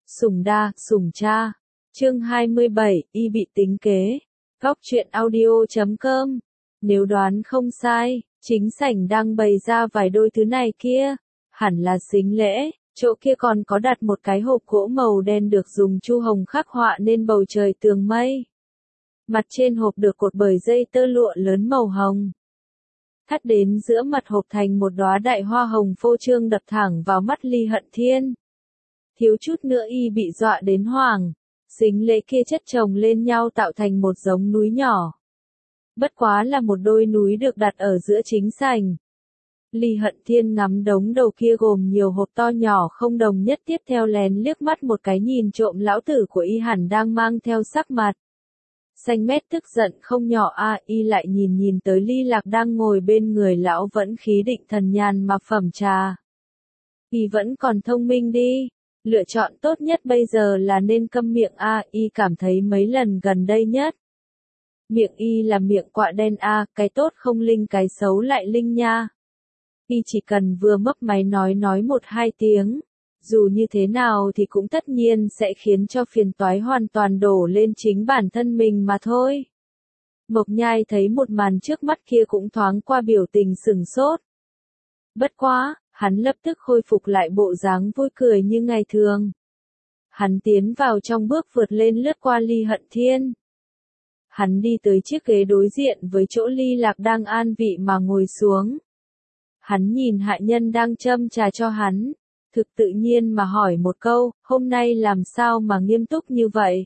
Sủng đa, sủng cha. Chương 27, y bị tính kế. Góc truyện audio.com. Nếu đoán không sai, chính sảnh đang bày ra vài đôi thứ này kia. Hẳn là sính lễ, chỗ kia còn có đặt một cái hộp gỗ màu đen được dùng chu hồng khắc họa nên bầu trời tường mây. Mặt trên hộp được cột bởi dây tơ lụa lớn màu hồng. Thắt đến giữa mặt hộp thành một đóa đại hoa hồng phô trương đập thẳng vào mắt Ly Hận Thiên. Thiếu chút nữa y bị dọa đến hoảng, sính lễ kia chất chồng lên nhau tạo thành một giống núi nhỏ. Bất quá là một đôi núi được đặt ở giữa chính sảnh. Ly Hận Thiên ngắm đống đầu kia gồm nhiều hộp to nhỏ không đồng nhất, tiếp theo lén liếc mắt một cái nhìn trộm lão tử của y hẳn đang mang theo sắc mặt xanh mét tức giận không nhỏ y lại nhìn tới Ly Lạc đang ngồi bên người lão vẫn khí định thần nhàn mà phẩm trà. Y vẫn còn thông minh đi, lựa chọn tốt nhất bây giờ là nên câm miệng y cảm thấy mấy lần gần đây nhất. Miệng y là miệng quạ đen cái tốt không linh cái xấu lại linh nha. Y chỉ cần vừa mấp máy nói một hai tiếng, dù như thế nào thì cũng tất nhiên sẽ khiến cho phiền toái hoàn toàn đổ lên chính bản thân mình mà thôi. Mộc Nhai thấy một màn trước mắt kia cũng thoáng qua biểu tình sửng sốt. Bất quá, hắn lập tức khôi phục lại bộ dáng vui cười như ngày thường. Hắn tiến vào trong bước vượt lên lướt qua Ly Hận Thiên. Hắn đi tới chiếc ghế đối diện với chỗ Ly Lạc đang an vị mà ngồi xuống. Hắn nhìn hạ nhân đang châm trà cho hắn, thực tự nhiên mà hỏi một câu, hôm nay làm sao mà nghiêm túc như vậy?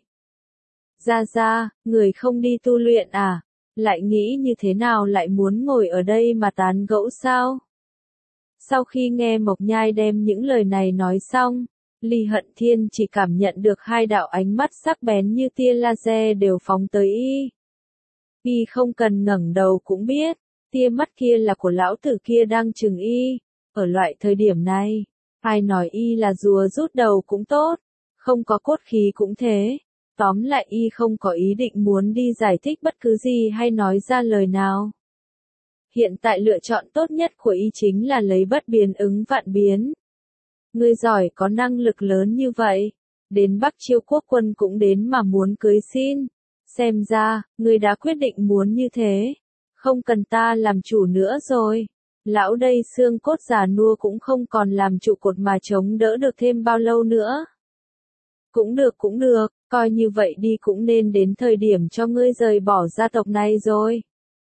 Ra, người không đi tu luyện à? Lại nghĩ như thế nào lại muốn ngồi ở đây mà tán gẫu sao? Sau khi nghe Mộc Nhai đem những lời này nói xong, Ly Hận Thiên chỉ cảm nhận được hai đạo ánh mắt sắc bén như tia laser đều phóng tới y. Y không cần ngẩng đầu cũng biết, tia mắt kia là của lão tử kia đang trừng y. Ở loại thời điểm này, ai nói y là rùa rút đầu cũng tốt, không có cốt khí cũng thế. Tóm lại y không có ý định muốn đi giải thích bất cứ gì hay nói ra lời nào. Hiện tại lựa chọn tốt nhất của y chính là lấy bất biến ứng vạn biến. Ngươi giỏi có năng lực lớn như vậy, đến Bắc Chiêu quốc quân cũng đến mà muốn cưới xin. Xem ra, ngươi đã quyết định muốn như thế. Không cần ta làm chủ nữa rồi. Lão đây xương cốt già nua cũng không còn làm trụ cột mà chống đỡ được thêm bao lâu nữa. Cũng được, coi như vậy đi cũng nên đến thời điểm cho ngươi rời bỏ gia tộc này rồi.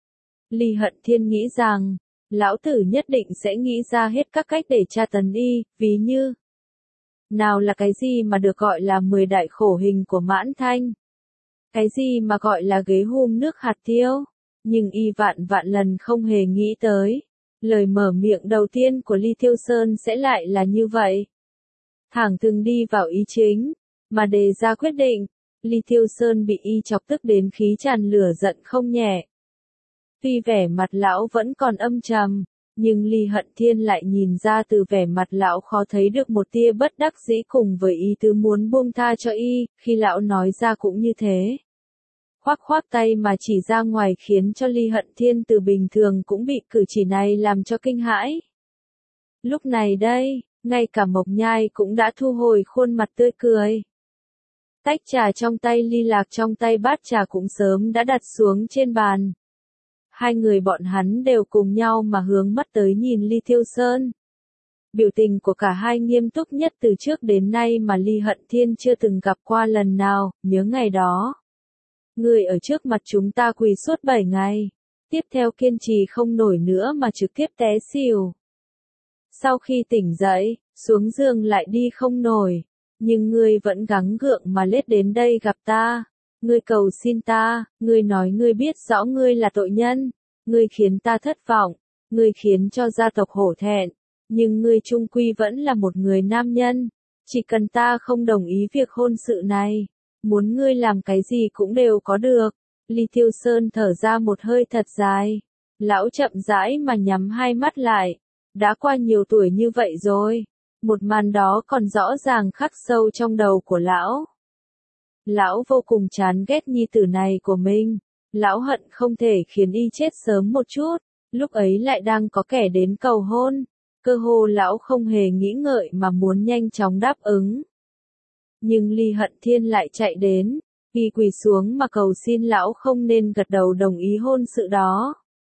Ly Hận Thiên nghĩ rằng, lão tử nhất định sẽ nghĩ ra hết các cách để tra tấn y, ví như nào là cái gì mà được gọi là 10 đại khổ hình của Mãn Thanh, cái gì mà gọi là ghế hum nước hạt tiêu, nhưng y vạn lần không hề nghĩ tới, lời mở miệng đầu tiên của Ly Tiêu Sơn sẽ lại là như vậy. Thẳng thừng đi vào ý chính, mà đề ra quyết định, Ly Tiêu Sơn bị y chọc tức đến khí tràn lửa giận không nhẹ. Tuy vẻ mặt lão vẫn còn âm trầm, nhưng Ly Hận Thiên lại nhìn ra từ vẻ mặt lão khó thấy được một tia bất đắc dĩ cùng với ý tứ muốn buông tha cho y, khi lão nói ra cũng như thế. Khoác tay mà chỉ ra ngoài khiến cho Ly Hận Thiên từ bình thường cũng bị cử chỉ này làm cho kinh hãi. Lúc này đây, ngay cả Mộc Nhai cũng đã thu hồi khuôn mặt tươi cười. Tách trà trong tay Ly Lạc trong tay bát trà cũng sớm đã đặt xuống trên bàn. Hai người bọn hắn đều cùng nhau mà hướng mắt tới nhìn Ly Tiêu Sơn. Biểu tình của cả hai nghiêm túc nhất từ trước đến nay mà Ly Hận Thiên chưa từng gặp qua lần nào, nhớ ngày đó. Người ở trước mặt chúng ta quỳ suốt 7 ngày, tiếp theo kiên trì không nổi nữa mà trực tiếp té xỉu. Sau khi tỉnh dậy, xuống giường lại đi không nổi, nhưng ngươi vẫn gắng gượng mà lết đến đây gặp ta. Ngươi cầu xin ta, ngươi nói ngươi biết rõ ngươi là tội nhân, ngươi khiến ta thất vọng, ngươi khiến cho gia tộc hổ thẹn, nhưng ngươi chung quy vẫn là một người nam nhân, chỉ cần ta không đồng ý việc hôn sự này, muốn ngươi làm cái gì cũng đều có được. Ly Tiêu Sơn thở ra một hơi thật dài, lão chậm rãi mà nhắm hai mắt lại, đã qua nhiều tuổi như vậy rồi, một màn đó còn rõ ràng khắc sâu trong đầu của lão. Lão vô cùng chán ghét nhi tử này của mình, lão hận không thể khiến y chết sớm một chút, lúc ấy lại đang có kẻ đến cầu hôn, cơ hồ lão không hề nghĩ ngợi mà muốn nhanh chóng đáp ứng. Nhưng Ly Hận Thiên lại chạy đến, y quỳ xuống mà cầu xin lão không nên gật đầu đồng ý hôn sự đó.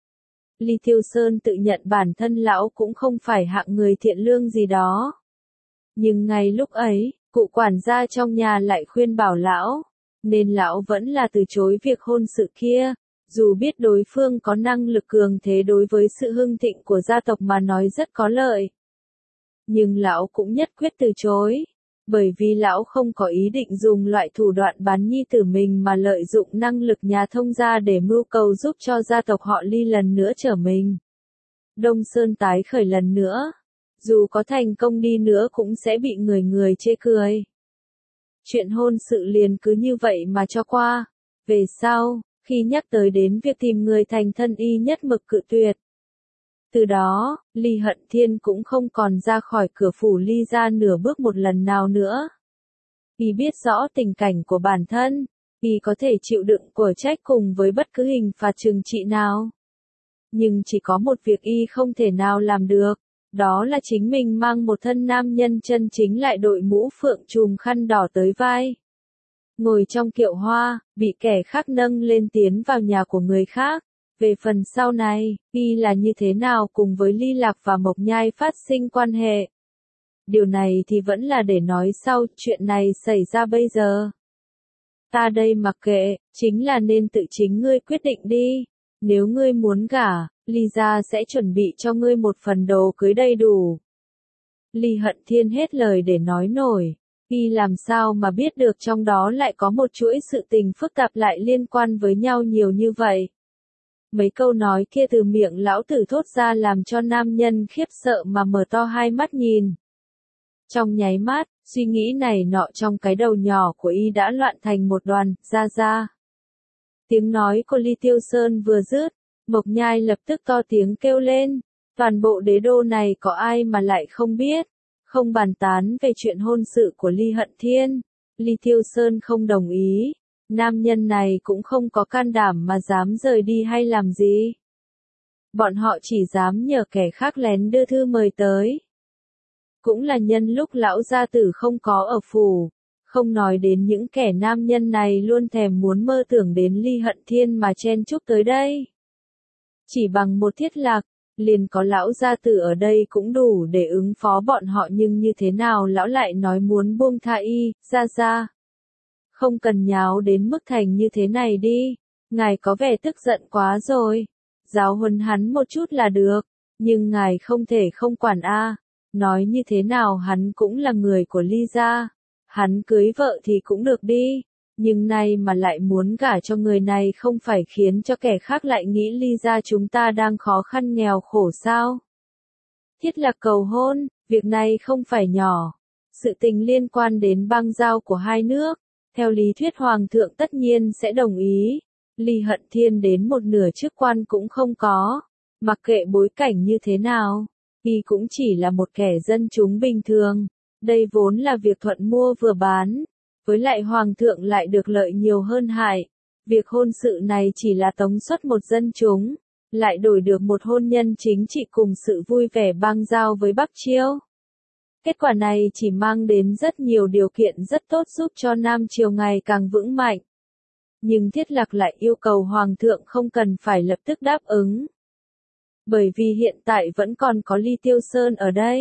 Ly Tiêu Sơn tự nhận bản thân lão cũng không phải hạng người thiện lương gì đó. Nhưng ngay lúc ấy, cụ quản gia trong nhà lại khuyên bảo lão, nên lão vẫn là từ chối việc hôn sự kia, dù biết đối phương có năng lực cường thế đối với sự hưng thịnh của gia tộc mà nói rất có lợi. Nhưng lão cũng nhất quyết từ chối, bởi vì lão không có ý định dùng loại thủ đoạn bán nhi tử mình mà lợi dụng năng lực nhà thông gia để mưu cầu giúp cho gia tộc họ Ly lần nữa trở mình. Đông Sơn tái khởi lần nữa, dù có thành công đi nữa cũng sẽ bị người người chê cười. Chuyện hôn sự liền cứ như vậy mà cho qua. Về sau, khi nhắc tới đến việc tìm người thành thân y nhất mực cự tuyệt. Từ đó, Ly Hận Thiên cũng không còn ra khỏi cửa phủ Ly gia nửa bước một lần nào nữa. Y biết rõ tình cảnh của bản thân, y có thể chịu đựng của trách cùng với bất cứ hình phạt trừng trị nào. Nhưng chỉ có một việc y không thể nào làm được, đó là chính mình mang một thân nam nhân chân chính lại đội mũ phượng trùm khăn đỏ tới vai. Ngồi trong kiệu hoa, bị kẻ khác nâng lên tiến vào nhà của người khác. Về phần sau này, y là như thế nào cùng với Ly Lạc và Mộc Nhai phát sinh quan hệ. Điều này thì vẫn là để nói sau, chuyện này xảy ra bây giờ. Ta đây mặc kệ, chính là nên tự chính ngươi quyết định đi. Nếu ngươi muốn gả, Ly gia sẽ chuẩn bị cho ngươi một phần đồ cưới đầy đủ. Ly Hận Thiên hết lời để nói nổi. Y làm sao mà biết được trong đó lại có một chuỗi sự tình phức tạp lại liên quan với nhau nhiều như vậy. Mấy câu nói kia từ miệng lão tử thốt ra làm cho nam nhân khiếp sợ mà mở to hai mắt nhìn. Trong nháy mắt, suy nghĩ này nọ trong cái đầu nhỏ của y đã loạn thành một đoàn, ra. Tiếng nói của Ly Tiêu Sơn vừa dứt, Mộc Nhai lập tức to tiếng kêu lên, toàn bộ đế đô này có ai mà lại không biết, không bàn tán về chuyện hôn sự của Ly Hận Thiên. Ly Tiêu Sơn không đồng ý, nam nhân này cũng không có can đảm mà dám rời đi hay làm gì. Bọn họ chỉ dám nhờ kẻ khác lén đưa thư mời tới. Cũng là nhân lúc lão gia tử không có ở phủ, không nói đến những kẻ nam nhân này luôn thèm muốn mơ tưởng đến Ly Hận Thiên mà chen chúc tới đây. Chỉ bằng một thiết lạc, liền có lão gia tử ở đây cũng đủ để ứng phó bọn họ, nhưng như thế nào lão lại nói muốn buông tha y, ra. Không cần nháo đến mức thành như thế này đi, ngài có vẻ tức giận quá rồi. Giáo huấn hắn một chút là được, nhưng ngài không thể không quản a. Nói như thế nào hắn cũng là người của Ly gia, hắn cưới vợ thì cũng được đi, nhưng nay mà lại muốn gả cho người này không phải khiến cho kẻ khác lại nghĩ Ly gia chúng ta đang khó khăn nghèo khổ sao? Thiết Lạc cầu hôn, việc này không phải nhỏ, sự tình liên quan đến bang giao của hai nước, theo lý thuyết hoàng thượng tất nhiên sẽ đồng ý. Ly Hận Thiên đến một nửa chức quan cũng không có, mặc kệ bối cảnh như thế nào, y cũng chỉ là một kẻ dân chúng bình thường, đây vốn là việc thuận mua vừa bán, với lại hoàng thượng lại được lợi nhiều hơn hại. Việc hôn sự này chỉ là tống xuất một dân chúng, lại đổi được một hôn nhân chính trị cùng sự vui vẻ bang giao với Bắc Chiêu. Kết quả này chỉ mang đến rất nhiều điều kiện rất tốt giúp cho Nam Triều ngày càng vững mạnh. Nhưng Thiết Lạc lại yêu cầu Hoàng thượng không cần phải lập tức đáp ứng. Bởi vì hiện tại vẫn còn có Ly Tiêu Sơn ở đây.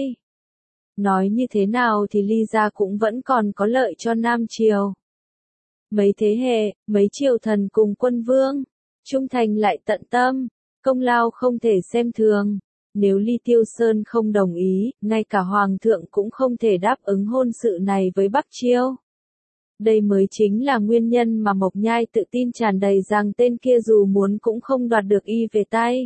Nói như thế nào thì Ly gia cũng vẫn còn có lợi cho Nam Triều. Mấy thế hệ, mấy triều thần cùng quân vương, trung thành lại tận tâm, công lao không thể xem thường. Nếu Ly Tiêu Sơn không đồng ý, ngay cả Hoàng thượng cũng không thể đáp ứng hôn sự này với Bắc Chiêu. Đây mới chính là nguyên nhân mà Mộc Nhai tự tin tràn đầy rằng tên kia dù muốn cũng không đoạt được y về tay.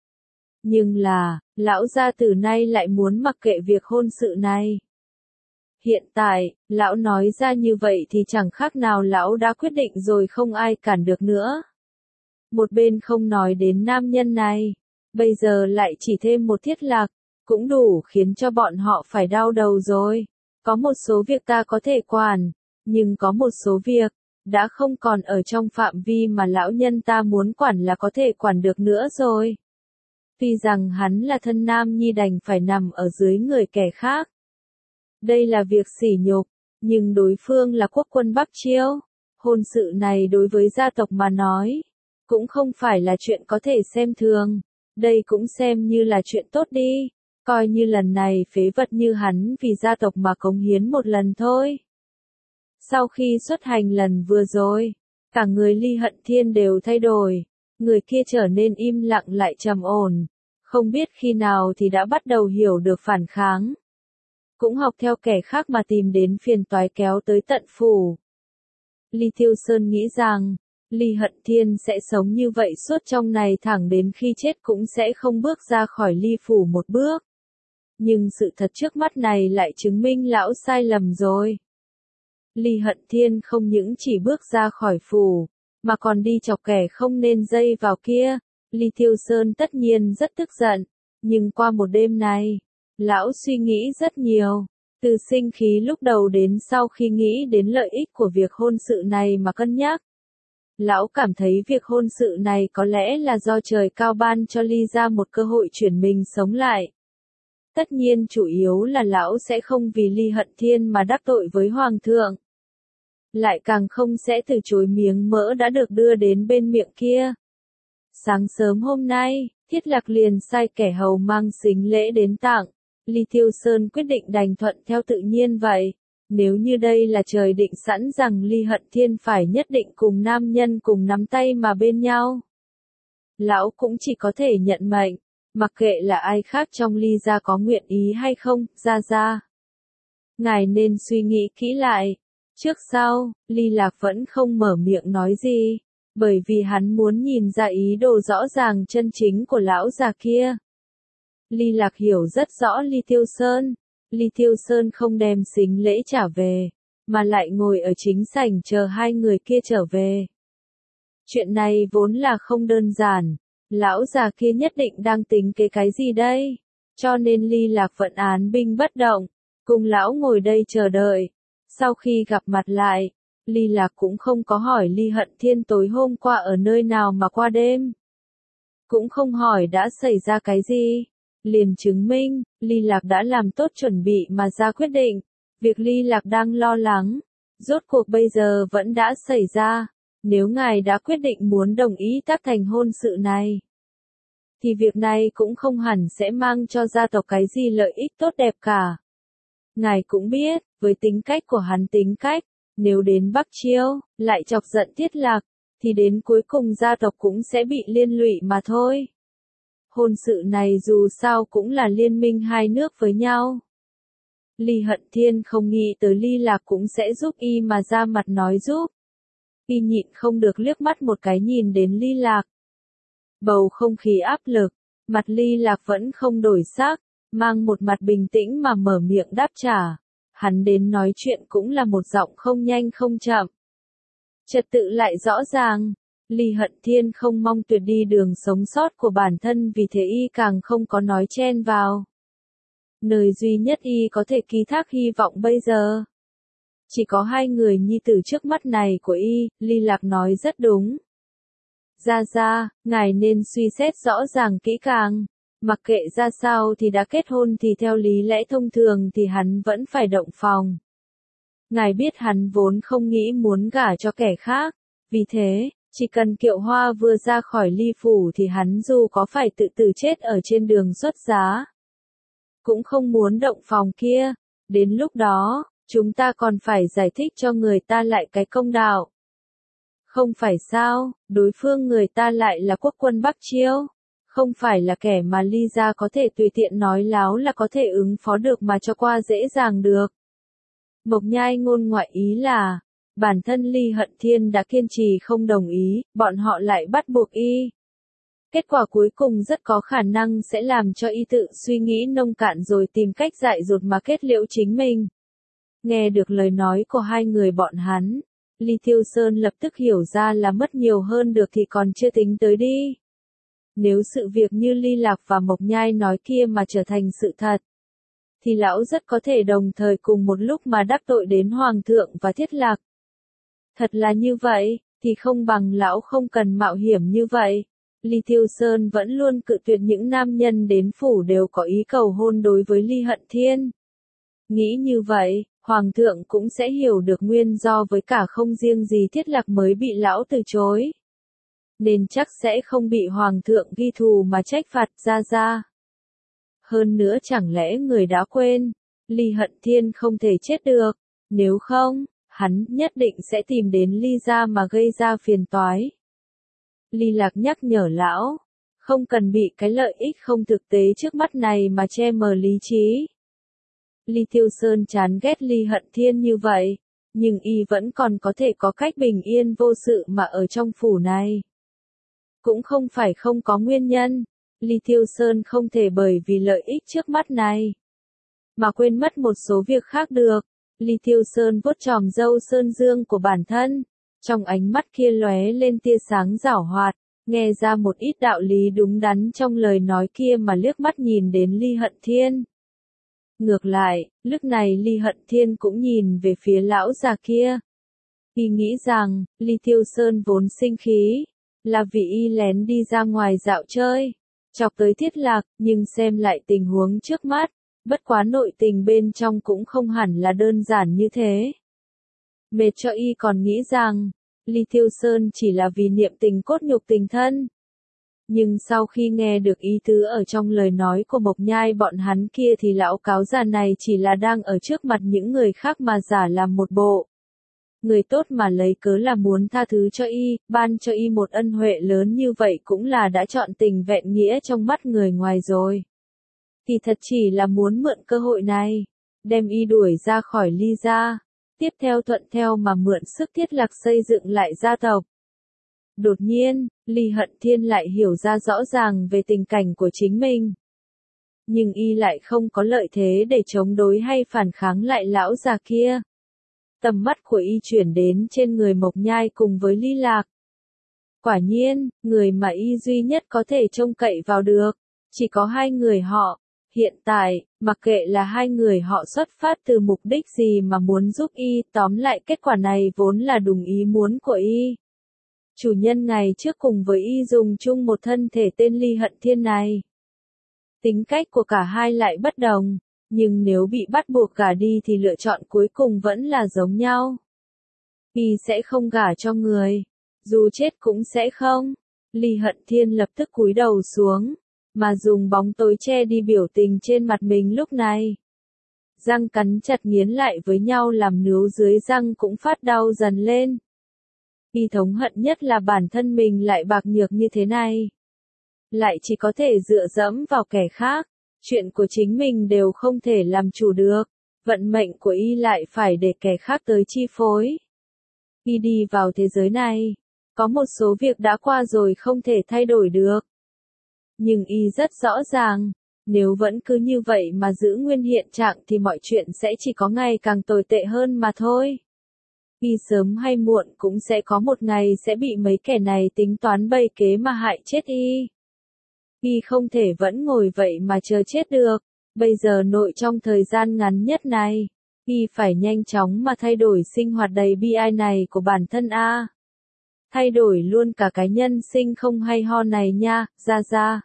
Nhưng là, lão gia tử nay lại muốn mặc kệ việc hôn sự này. Hiện tại, lão nói ra như vậy thì chẳng khác nào lão đã quyết định rồi không ai cản được nữa. Một bên không nói đến nam nhân này, bây giờ lại chỉ thêm một Thiết Lạc, cũng đủ khiến cho bọn họ phải đau đầu rồi. Có một số việc ta có thể quản, nhưng có một số việc, đã không còn ở trong phạm vi mà lão nhân ta muốn quản là có thể quản được nữa rồi. Tuy rằng hắn là thân nam nhi đành phải nằm ở dưới người kẻ khác. Đây là việc sỉ nhục, Nhưng đối phương là quốc quân Bắc Chiêu. Hôn sự này đối với gia tộc mà nói, cũng không phải là chuyện có thể xem thường. Đây cũng xem như là chuyện tốt đi. Coi như lần này phế vật như hắn vì gia tộc mà cống hiến một lần thôi. Sau khi xuất hành lần vừa rồi, cả người Ly Hận Thiên đều thay đổi. Người kia trở nên im lặng lại trầm ổn. Không biết khi nào thì đã bắt đầu hiểu được phản kháng. Cũng học theo kẻ khác mà tìm đến phiền toái kéo tới tận phủ. Ly Tiêu Sơn nghĩ rằng, Ly Hận Thiên sẽ sống như vậy suốt trong này thẳng đến khi chết cũng sẽ không bước ra khỏi Ly phủ một bước. Nhưng sự thật trước mắt này lại chứng minh lão sai lầm rồi. Ly Hận Thiên không những chỉ bước ra khỏi phủ, mà còn đi chọc kẻ không nên dây vào kia. Ly Tiêu Sơn tất nhiên rất tức giận, nhưng qua một đêm này, lão suy nghĩ rất nhiều. Từ sinh khí lúc đầu đến sau khi nghĩ đến lợi ích của việc hôn sự này mà cân nhắc. Lão cảm thấy việc hôn sự này có lẽ là do trời cao ban cho Ly ra một cơ hội chuyển mình sống lại. Tất nhiên chủ yếu là lão sẽ không vì Ly Hận Thiên mà đắc tội với Hoàng thượng. Lại càng không sẽ từ chối miếng mỡ đã được đưa đến bên miệng kia. Sáng sớm hôm nay, Thiết Lạc liền sai kẻ hầu mang sính lễ đến tặng. Ly Tiêu Sơn quyết định đành thuận theo tự nhiên vậy. Nếu như đây là trời định sẵn rằng Ly Hận Thiên phải nhất định cùng nam nhân cùng nắm tay mà bên nhau, lão cũng chỉ có thể nhận mệnh, mặc kệ là ai khác trong Ly gia có nguyện ý hay không. Gia. Ngài nên suy nghĩ kỹ lại. Trước sau, Ly Lạc vẫn không mở miệng nói gì, bởi vì hắn muốn nhìn ra ý đồ rõ ràng chân chính của lão già kia. Ly Lạc hiểu rất rõ Ly Tiêu Sơn. Ly Tiêu Sơn không đem sính lễ trả về, mà lại ngồi ở chính sảnh chờ hai người kia trở về. Chuyện này vốn là không đơn giản, lão già kia nhất định đang tính cái gì đây, cho nên Ly Lạc vẫn án binh bất động, cùng lão ngồi đây chờ đợi. Sau khi gặp mặt lại, Ly Lạc cũng không có hỏi Ly Hận Thiên tối hôm qua ở nơi nào mà qua đêm. Cũng không hỏi đã xảy ra cái gì. Liền chứng minh, Ly Lạc đã làm tốt chuẩn bị mà ra quyết định. Việc Ly Lạc đang lo lắng, rốt cuộc bây giờ vẫn đã xảy ra. Nếu ngài đã quyết định muốn đồng ý tác thành hôn sự này, thì việc này cũng không hẳn sẽ mang cho gia tộc cái gì lợi ích tốt đẹp cả. Ngài cũng biết, với tính cách của hắn nếu đến Bắc Chiêu, lại chọc giận Thiết Lạc, thì đến cuối cùng gia tộc cũng sẽ bị liên lụy mà thôi. Hôn sự này dù sao cũng là liên minh hai nước với nhau. Ly Hận Thiên không nghĩ tới Ly Lạc cũng sẽ giúp y mà ra mặt nói giúp. Y nhịn không được liếc mắt một cái nhìn đến Ly Lạc. Bầu không khí áp lực, mặt Ly Lạc vẫn không đổi sắc, mang một mặt bình tĩnh mà mở miệng đáp trả. Hắn đến nói chuyện cũng là một giọng không nhanh không chậm. Trật tự lại rõ ràng. Ly Hận Thiên không mong tuyệt đi đường sống sót của bản thân, vì thế y càng không có nói chen vào. Nơi duy nhất y có thể ký thác hy vọng bây giờ, chỉ có hai người nhi tử trước mắt này của y. Ly Lạc nói rất đúng. Gia, ngài nên suy xét rõ ràng kỹ càng. Mặc kệ ra sao thì đã kết hôn thì theo lý lẽ thông thường thì hắn vẫn phải động phòng. Ngài biết hắn vốn không nghĩ muốn gả cho kẻ khác, vì thế, chỉ cần Kiệu Hoa vừa ra khỏi Ly phủ thì hắn dù có phải tự tử chết ở trên đường xuất giá, cũng không muốn động phòng kia. Đến lúc đó, chúng ta còn phải giải thích cho người ta lại cái công đạo. Không phải sao, đối phương người ta lại là quốc quân Bắc Chiêu, không phải là kẻ mà Ly gia có thể tùy tiện nói láo là có thể ứng phó được mà cho qua dễ dàng được. Mộc Nhai ngôn ngoại ý là, bản thân Ly Hận Thiên đã kiên trì không đồng ý, bọn họ lại bắt buộc y. Kết quả cuối cùng rất có khả năng sẽ làm cho y tự suy nghĩ nông cạn rồi tìm cách dại dột mà kết liễu chính mình. Nghe được lời nói của hai người bọn hắn, Ly Tiêu Sơn lập tức hiểu ra là mất nhiều hơn được thì còn chưa tính tới đi. Nếu sự việc như Ly Lạc và Mộc Nhai nói kia mà trở thành sự thật, thì lão rất có thể đồng thời cùng một lúc mà đắc tội đến Hoàng thượng và Thiết Lạc. Thật là như vậy, thì không bằng lão không cần mạo hiểm như vậy. Ly Tiêu Sơn vẫn luôn cự tuyệt những nam nhân đến phủ đều có ý cầu hôn đối với Ly Hận Thiên. Nghĩ như vậy, Hoàng thượng cũng sẽ hiểu được nguyên do với cả không riêng gì Thiết Lạc mới bị lão từ chối. Nên chắc sẽ không bị Hoàng thượng ghi thù mà trách phạt ra. Hơn nữa chẳng lẽ người đã quên, Ly Hận Thiên không thể chết được, nếu không, hắn nhất định sẽ tìm đến Ly gia mà gây ra phiền toái. Ly Lạc nhắc nhở lão, không cần bị cái lợi ích không thực tế trước mắt này mà che mờ lý trí. Ly Tiêu Sơn chán ghét Ly Hận Thiên như vậy, nhưng y vẫn còn có thể có cách bình yên vô sự mà ở trong phủ này. Cũng không phải không có nguyên nhân, Ly Tiêu Sơn không thể bởi vì lợi ích trước mắt này mà quên mất một số việc khác được. Ly Tiêu Sơn vuốt chòm râu sơn dương của bản thân, trong ánh mắt kia lóe lên tia sáng giảo hoạt, nghe ra một ít đạo lý đúng đắn trong lời nói kia mà liếc mắt nhìn đến Ly Hận Thiên. Ngược lại, lúc này Ly Hận Thiên cũng nhìn về phía lão già kia. Y nghĩ rằng, Ly Tiêu Sơn vốn sinh khí, là vì y lén đi ra ngoài dạo chơi, chọc tới Thiết Lạc, nhưng xem lại tình huống trước mắt, bất quá nội tình bên trong cũng không hẳn là đơn giản như thế. Mệt cho y còn nghĩ rằng, Ly Tiêu Sơn chỉ là vì niệm tình cốt nhục tình thân. Nhưng sau khi nghe được ý tứ ở trong lời nói của Mộc Nhai bọn hắn kia thì lão cáo già này chỉ là đang ở trước mặt những người khác mà giả làm một bộ. Người tốt mà lấy cớ là muốn tha thứ cho y, ban cho y một ân huệ lớn như vậy cũng là đã chọn tình vẹn nghĩa trong mắt người ngoài rồi. Thì thật chỉ là muốn mượn cơ hội này, đem y đuổi ra khỏi Ly gia, tiếp theo thuận theo mà mượn sức Thiết Lạc xây dựng lại gia tộc. Đột nhiên, Ly Hận Thiên lại hiểu ra rõ ràng về tình cảnh của chính mình. Nhưng y lại không có lợi thế để chống đối hay phản kháng lại lão già kia. Tầm mắt của y chuyển đến trên người Mộc Nhai cùng với Ly Lạc. Quả nhiên, người mà y duy nhất có thể trông cậy vào được, chỉ có hai người họ. Hiện tại, mặc kệ là hai người họ xuất phát từ mục đích gì mà muốn giúp y, tóm lại kết quả này vốn là đúng ý muốn của y. Chủ nhân ngày trước cùng với y dùng chung một thân thể tên Ly Hận Thiên này. Tính cách của cả hai lại bất đồng, nhưng nếu bị bắt buộc gả đi thì lựa chọn cuối cùng vẫn là giống nhau. Y sẽ không gả cho người, dù chết cũng sẽ không. Ly Hận Thiên lập tức cúi đầu xuống, mà dùng bóng tối che đi biểu tình trên mặt mình lúc này. Răng cắn chặt nghiến lại với nhau làm nướu dưới răng cũng phát đau dần lên. Y thống hận nhất là bản thân mình lại bạc nhược như thế này. Lại chỉ có thể dựa dẫm vào kẻ khác, chuyện của chính mình đều không thể làm chủ được, vận mệnh của y lại phải để kẻ khác tới chi phối. Y đi vào thế giới này, có một số việc đã qua rồi không thể thay đổi được. Nhưng y rất rõ ràng, nếu vẫn cứ như vậy mà giữ nguyên hiện trạng thì mọi chuyện sẽ chỉ có ngày càng tồi tệ hơn mà thôi. Y sớm hay muộn cũng sẽ có một ngày sẽ bị mấy kẻ này tính toán bày kế mà hại chết y. Y không thể vẫn ngồi vậy mà chờ chết được, bây giờ nội trong thời gian ngắn nhất này, y phải nhanh chóng mà thay đổi sinh hoạt đầy bi ai này của bản thân a. Thay đổi luôn cả cái nhân sinh không hay ho này nha, ra.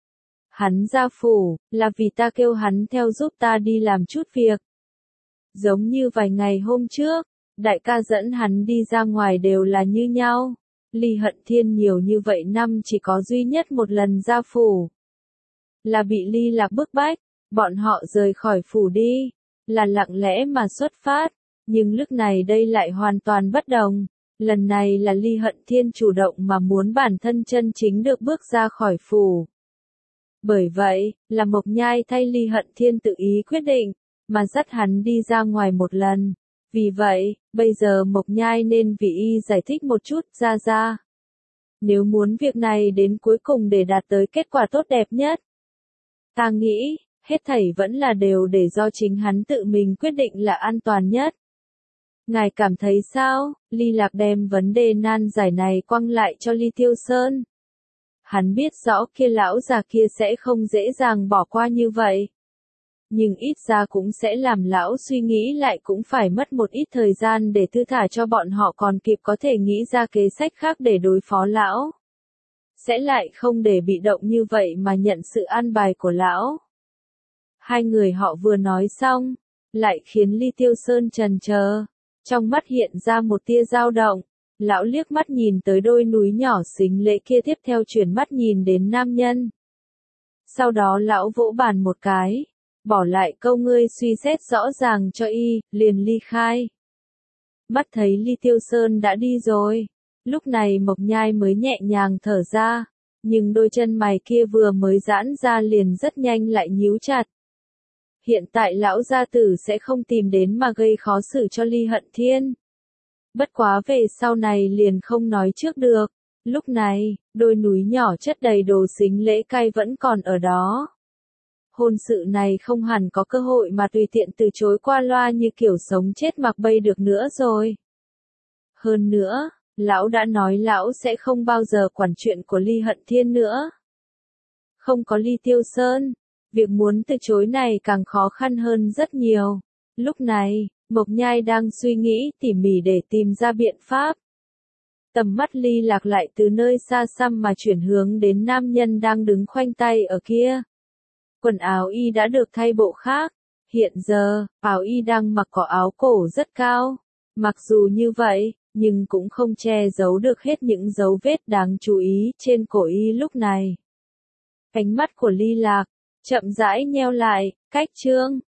Hắn ra phủ, là vì ta kêu hắn theo giúp ta đi làm chút việc. Giống như vài ngày hôm trước, đại ca dẫn hắn đi ra ngoài đều là như nhau. Ly Hận Thiên nhiều như vậy năm chỉ có duy nhất một lần ra phủ. Là bị Ly Lạc bức bách, bọn họ rời khỏi phủ đi, là lặng lẽ mà xuất phát, nhưng lúc này đây lại hoàn toàn bất đồng. Lần này là Ly Hận Thiên chủ động mà muốn bản thân chân chính được bước ra khỏi phủ. Bởi vậy, là Mộc Nhai thay Ly Hận Thiên tự ý quyết định, mà dắt hắn đi ra ngoài một lần. Vì vậy, bây giờ Mộc Nhai nên vì y giải thích một chút ra. Nếu muốn việc này đến cuối cùng để đạt tới kết quả tốt đẹp nhất. Ta nghĩ, hết thảy vẫn là đều để do chính hắn tự mình quyết định là an toàn nhất. Ngài cảm thấy sao? Ly Lạc đem vấn đề nan giải này quăng lại cho Ly Tiêu Sơn. Hắn biết rõ kia lão già kia sẽ không dễ dàng bỏ qua như vậy. Nhưng ít ra cũng sẽ làm lão suy nghĩ lại cũng phải mất một ít thời gian để thư thả cho bọn họ còn kịp có thể nghĩ ra kế sách khác để đối phó lão. Sẽ lại không để bị động như vậy mà nhận sự an bài của lão. Hai người họ vừa nói xong, lại khiến Ly Tiêu Sơn chần chờ. Trong mắt hiện ra một tia dao động, lão liếc mắt nhìn tới đôi núi nhỏ xính lễ kia, tiếp theo chuyển mắt nhìn đến nam nhân. Sau đó lão vỗ bàn một cái, bỏ lại câu ngươi suy xét rõ ràng cho y, liền ly khai. Mắt thấy Ly Tiêu Sơn đã đi rồi, lúc này Mộc Nhai mới nhẹ nhàng thở ra, nhưng đôi chân mày kia vừa mới giãn ra liền rất nhanh lại nhíu chặt. Hiện tại lão gia tử sẽ không tìm đến mà gây khó xử cho Ly Hận Thiên. Bất quá về sau này liền không nói trước được. Lúc này, đôi núi nhỏ chất đầy đồ xính lễ cay vẫn còn ở đó. Hôn sự này không hẳn có cơ hội mà tùy tiện từ chối qua loa như kiểu sống chết mặc bay được nữa rồi. Hơn nữa, lão đã nói lão sẽ không bao giờ quản chuyện của Ly Hận Thiên nữa. Không có Ly Tiêu Sơn, việc muốn từ chối này càng khó khăn hơn rất nhiều. Lúc này, Mộc Nhai đang suy nghĩ tỉ mỉ để tìm ra biện pháp. Tầm mắt Ly Lạc lại từ nơi xa xăm mà chuyển hướng đến nam nhân đang đứng khoanh tay ở kia. Quần áo y đã được thay bộ khác. Hiện giờ, áo y đang mặc có áo cổ rất cao. Mặc dù như vậy, nhưng cũng không che giấu được hết những dấu vết đáng chú ý trên cổ y lúc này. Ánh mắt của Ly Lạc chậm rãi nheo lại, cách chương